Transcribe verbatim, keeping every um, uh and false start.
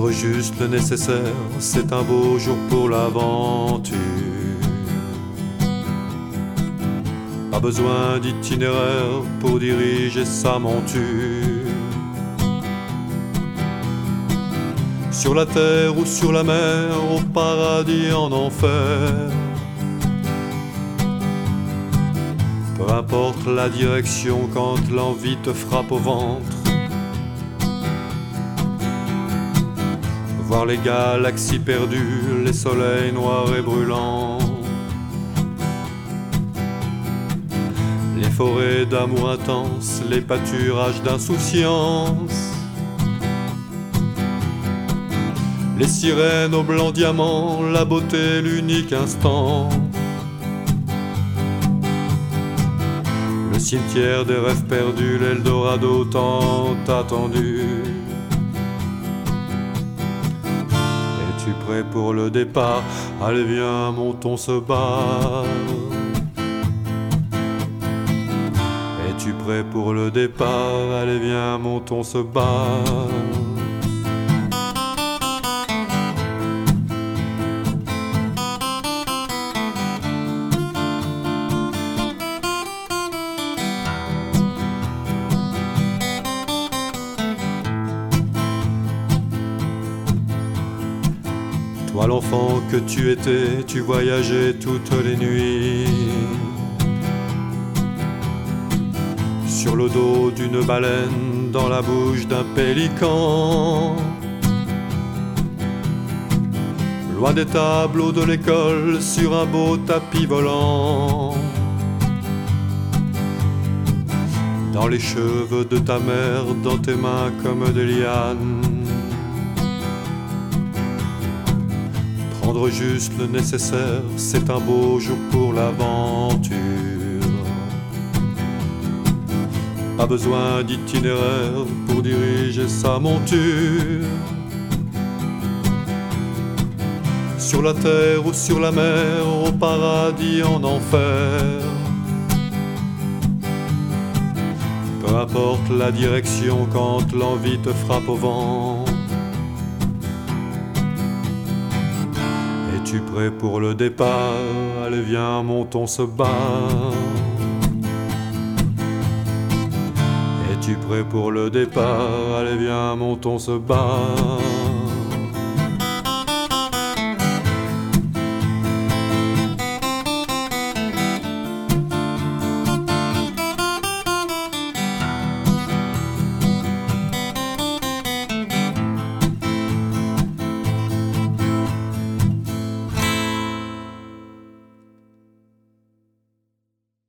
Prendre juste le nécessaire, c'est un beau jour pour l'aventure. Pas besoin d'itinéraire pour diriger sa monture. Sur la terre ou sur la mer, au paradis, en enfer. Peu importe la direction quand l'envie te frappe au ventre. Voir les galaxies perdues, les soleils noirs et brûlants. Les forêts d'amour intense, les pâturages d'insouciance. Les sirènes au blanc diamant, la beauté, l'unique instant. Le cimetière des rêves perdus, l'Eldorado tant attendu. Es-tu prêt pour le départ? Allez viens, montons ce bar. Es-tu prêt pour le départ? Allez viens, montons ce bar. Toi l'enfant que tu étais, tu voyageais toutes les nuits. Sur le dos d'une baleine, dans la bouche d'un pélican. Loin des tableaux de l'école, sur un beau tapis volant. Dans les cheveux de ta mère, dans tes mains comme des lianes. Prendre juste le nécessaire, c'est un beau jour pour l'aventure. Pas besoin d'itinéraire pour diriger sa monture. Sur la terre ou sur la mer, au paradis, en enfer. Peu importe la direction quand l'envie te frappe au vent. Es-tu prêt pour le départ? Allez viens, montons ce bar. Es-tu prêt pour le départ? Allez viens, montons ce bar.